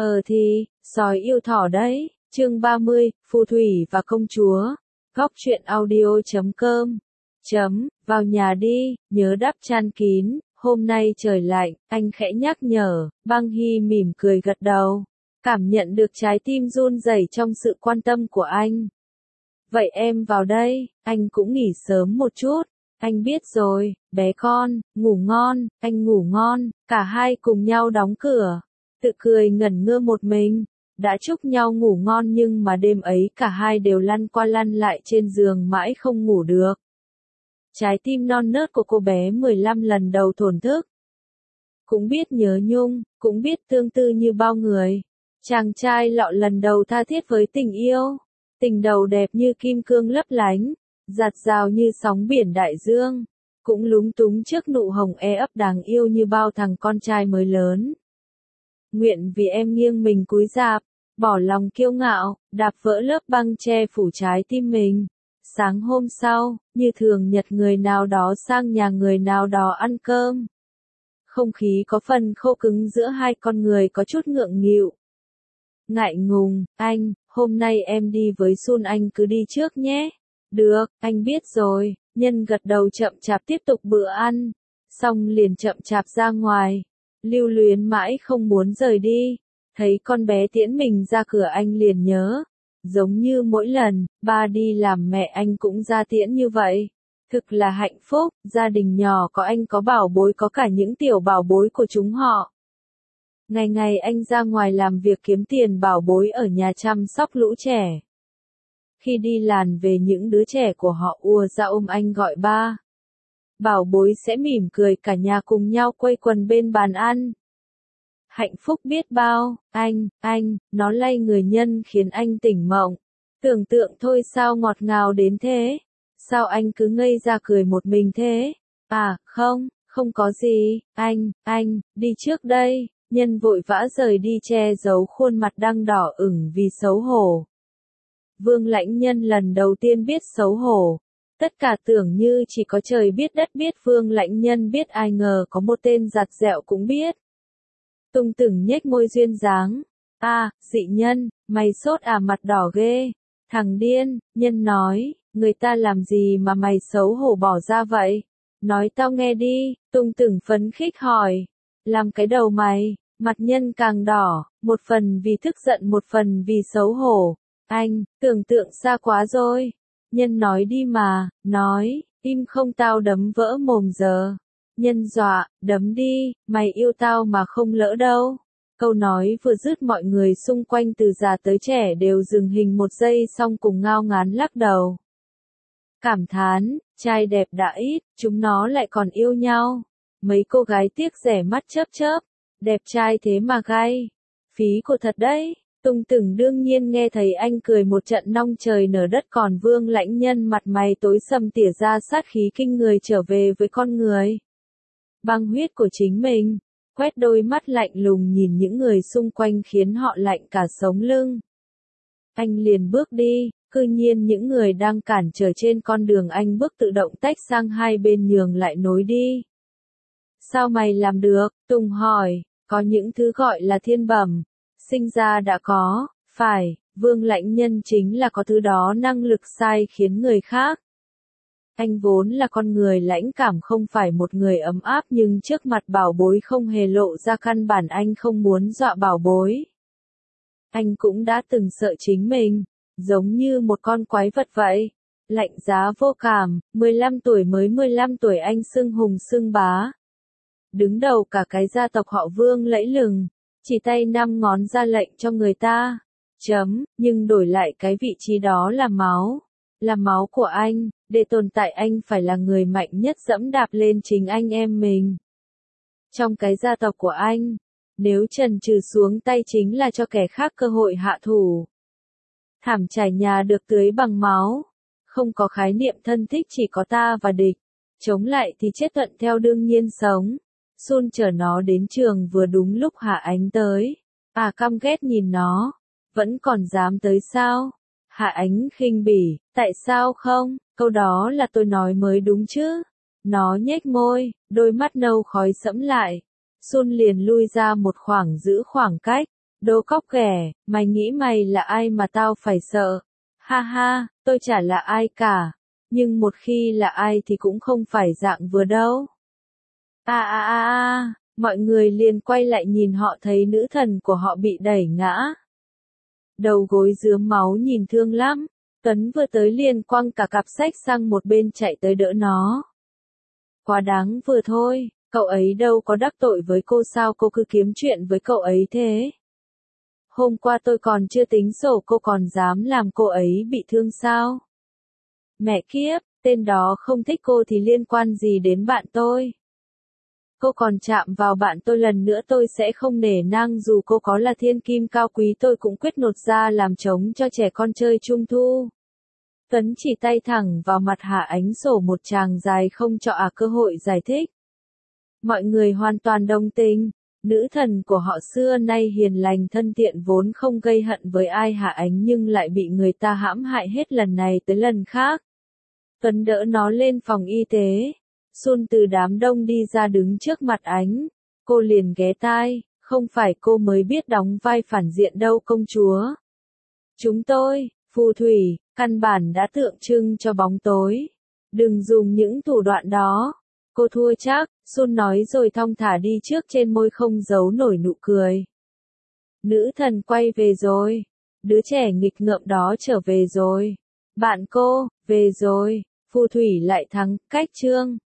Sói yêu thỏ đấy, chương 30, Phù thủy và công chúa. Góc truyện audio.com. Vào nhà đi, nhớ đắp chăn kín, hôm nay trời lạnh, anh khẽ nhắc nhở, Băng Hy mỉm cười gật đầu. Cảm nhận được trái tim run rẩy trong sự quan tâm của anh. Vậy em vào đây, anh cũng nghỉ sớm một chút. Anh biết rồi, bé con, ngủ ngon, anh ngủ ngon, cả hai cùng nhau đóng cửa. Tự cười ngẩn ngơ một mình, đã chúc nhau ngủ ngon nhưng mà đêm ấy cả hai đều lăn qua lăn lại trên giường mãi không ngủ được. Trái tim non nớt của cô bé 15 lần đầu thổn thức. Cũng biết nhớ nhung, cũng biết tương tư như bao người. Chàng trai lọ lần đầu tha thiết với tình yêu. Tình đầu đẹp như kim cương lấp lánh, dạt dào như sóng biển đại dương. Cũng lúng túng trước nụ hồng ấp đáng yêu như bao thằng con trai mới lớn. Nguyện vì em nghiêng mình cúi rạp, bỏ lòng kiêu ngạo, đạp vỡ lớp băng che phủ trái tim mình. Sáng hôm sau, như thường nhật người nào đó sang nhà người nào đó ăn cơm. Không khí có phần khô cứng giữa hai con người có chút ngượng nghịu. Ngại ngùng, anh, hôm nay em đi với Sun, anh cứ đi trước nhé. Được, anh biết rồi, Nhân gật đầu chậm chạp tiếp tục bữa ăn. Xong liền chậm chạp ra ngoài. Lưu luyến mãi không muốn rời đi. Thấy con bé tiễn mình ra cửa anh liền nhớ. Giống như mỗi lần, ba đi làm mẹ anh cũng ra tiễn như vậy. Thực là hạnh phúc, gia đình nhỏ có anh có bảo bối có cả những tiểu bảo bối của chúng họ. Ngày ngày anh ra ngoài làm việc kiếm tiền bảo bối ở nhà chăm sóc lũ trẻ. Khi đi làn về những đứa trẻ của họ ùa ra ôm anh gọi ba. Bảo bối sẽ mỉm cười cả nhà cùng nhau quây quần bên bàn ăn. Hạnh phúc biết bao, anh, nó lay người Nhân khiến anh tỉnh mộng. Tưởng tượng thôi sao ngọt ngào đến thế. Sao anh cứ ngây ra cười một mình thế? À, không có gì, anh, đi trước đây. Nhân vội vã rời đi che giấu khuôn mặt đang đỏ ửng vì xấu hổ. Vương Lãnh Nhân lần đầu tiên biết xấu hổ. Tất cả tưởng như chỉ có trời biết đất biết Vương Lãnh Nhân biết, ai ngờ có một tên giặt dẹo cũng biết. Tung Từng nhếch môi duyên dáng. Dị Nhân, mày sốt à, mặt đỏ ghê. Thằng điên, Nhân nói, người ta làm gì mà mày xấu hổ bỏ ra vậy? Nói tao nghe đi, Tung Từng phấn khích hỏi. Làm cái đầu mày, mặt Nhân càng đỏ, một phần vì tức giận một phần vì xấu hổ. Anh, tưởng tượng xa quá rồi. Nhân nói đi mà, nói, im không tao đấm vỡ mồm giờ. Nhân dọa, đấm đi, mày yêu tao mà không lỡ đâu. Câu nói vừa dứt mọi người xung quanh từ già tới trẻ đều dừng hình một giây xong cùng ngao ngán lắc đầu. Cảm thán, trai đẹp đã ít, chúng nó lại còn yêu nhau. Mấy cô gái tiếc rẻ mắt chớp chớp, đẹp trai thế mà gay. Phí của thật đấy. Tung Từng đương nhiên nghe thấy anh cười một trận nong trời nở đất, còn Vương Lãnh Nhân mặt mày tối sầm tỉa ra sát khí kinh người trở về với con người. Băng huyết của chính mình, quét đôi mắt lạnh lùng nhìn những người xung quanh khiến họ lạnh cả sống lưng. Anh liền bước đi, cư nhiên những người đang cản trở trên con đường anh bước tự động tách sang hai bên nhường lại nối đi. Sao mày làm được? Tùng hỏi, có những thứ gọi là thiên bẩm. Sinh ra đã có, phải, Vương Lãnh Nhân chính là có thứ đó, năng lực sai khiến người khác. Anh vốn là con người lãnh cảm, không phải một người ấm áp, nhưng trước mặt bảo bối không hề lộ ra, căn bản anh không muốn dọa bảo bối. Anh cũng đã từng sợ chính mình, giống như một con quái vật vậy. Lạnh giá vô cảm, 15 tuổi mới 15 tuổi anh xưng hùng xưng bá. Đứng đầu cả cái gia tộc họ Vương lẫy lừng. Chỉ tay 5 ngón ra lệnh cho người ta. Nhưng đổi lại cái vị trí đó là máu. Là máu của anh, để tồn tại anh phải là người mạnh nhất dẫm đạp lên chính anh em mình. Trong cái gia tộc của anh, nếu chần chừ xuống tay chính là cho kẻ khác cơ hội hạ thủ. Thảm trải nhà được tưới bằng máu. Không có khái niệm thân thích, chỉ có ta và địch. Chống lại thì chết thuận theo đương nhiên sống. Sun chở nó đến trường vừa đúng lúc Hạ Ánh tới. Căm ghét nhìn nó. Vẫn còn dám tới sao? Hạ Ánh khinh bỉ, tại sao không? Câu đó là tôi nói mới đúng chứ. Nó nhếch môi, đôi mắt nâu khói sẫm lại. Sun liền lui ra một khoảng giữ khoảng cách. Đồ cóc ghẻ, mày nghĩ mày là ai mà tao phải sợ? Ha ha, tôi chả là ai cả. Nhưng một khi là ai thì cũng không phải dạng vừa đâu. Mọi người liền quay lại nhìn họ thấy nữ thần của họ bị đẩy ngã. Đầu gối rướm máu nhìn thương lắm. Tuấn vừa tới liền quăng cả cặp sách sang một bên chạy tới đỡ nó. Quá đáng vừa thôi, cậu ấy đâu có đắc tội với cô sao cô cứ kiếm chuyện với cậu ấy thế? Hôm qua tôi còn chưa tính sổ cô còn dám làm cô ấy bị thương sao? Mẹ kiếp, tên đó không thích cô thì liên quan gì đến bạn tôi? Cô còn chạm vào bạn tôi lần nữa tôi sẽ không nể nang dù cô có là thiên kim cao quý tôi cũng quyết nột ra làm trống cho trẻ con chơi trung thu. Tuấn chỉ tay thẳng vào mặt Hạ Ánh sổ một tràng dài không cho cơ hội giải thích. Mọi người hoàn toàn đồng tình. Nữ thần của họ xưa nay hiền lành thân thiện vốn không gây hận với ai Hạ Ánh nhưng lại bị người ta hãm hại hết lần này tới lần khác. Tuấn đỡ nó lên phòng y tế. Sun từ đám đông đi ra đứng trước mặt Ánh. Cô liền ghé tai, không phải cô mới biết đóng vai phản diện đâu công chúa. Chúng tôi, phù thủy, căn bản đã tượng trưng cho bóng tối. Đừng dùng những thủ đoạn đó. Cô thua chắc, Sun nói rồi thong thả đi trước trên môi không giấu nổi nụ cười. Nữ thần quay về rồi. Đứa trẻ nghịch ngợm đó trở về rồi. Bạn cô, về rồi. Phù thủy lại thắng, cách chương.